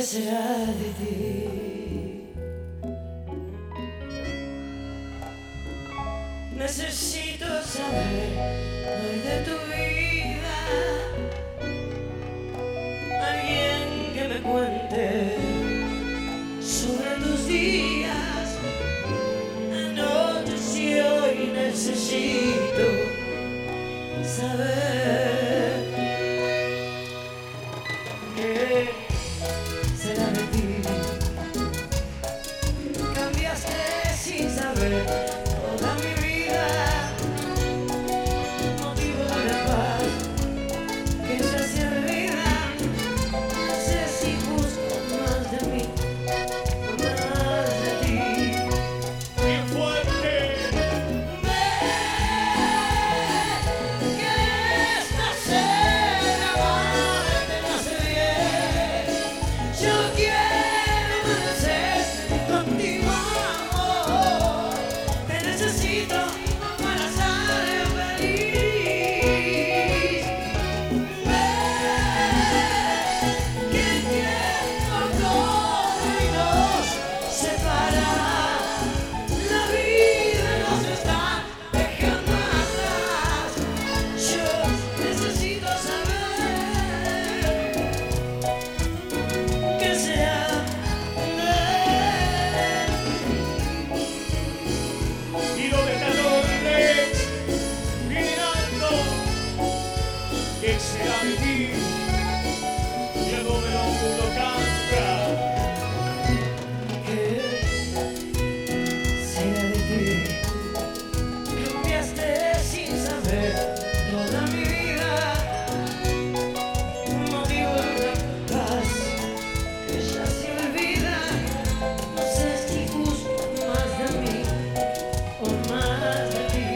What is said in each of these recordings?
será de ti? Necesito saber hoy de tu vida, alguien que me cuente sobre tus días, anoches y hoy necesito saber qué será de ti. Cambiaste sin saber toda mi vida, motivo de la paz que ya se olvida. No sé si busco más de mí o más de ti. ¡Bien fuerte! Que esta cena amarte me hace bien. Yo quiero amanecer contigo, amor. Te necesito para estar feliz. Que el tiempo corre y nos separa. La vida nos está dejando atrás. Yo necesito saber qué será de ¿Y dónde están los hombres? Mirando. ¿Qué será de ti? Y el número uno canta. qué será de ti. Cambiaste sin saber toda mi vida, motivo de una paz que ya se olvida. No sé si busco más de mí o más de ti.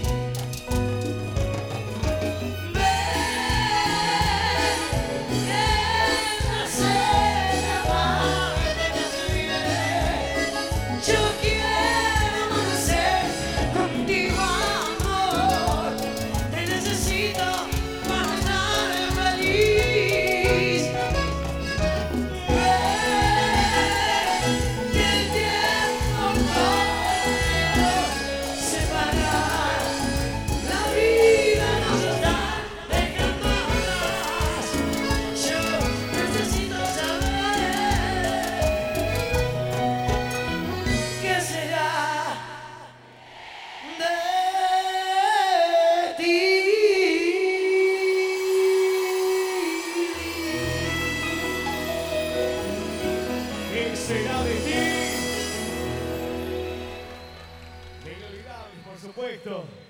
Ven, que esta cena amarte me hace bien. Yo quiero amanecer contigo, amor. Te necesito para estar feliz. Ven, que el tiempo corre, separar. La vida nos está dejando atrás. Yo necesito saber qué será de ti. ¿Qué será de ti? De inolvidable, por supuesto.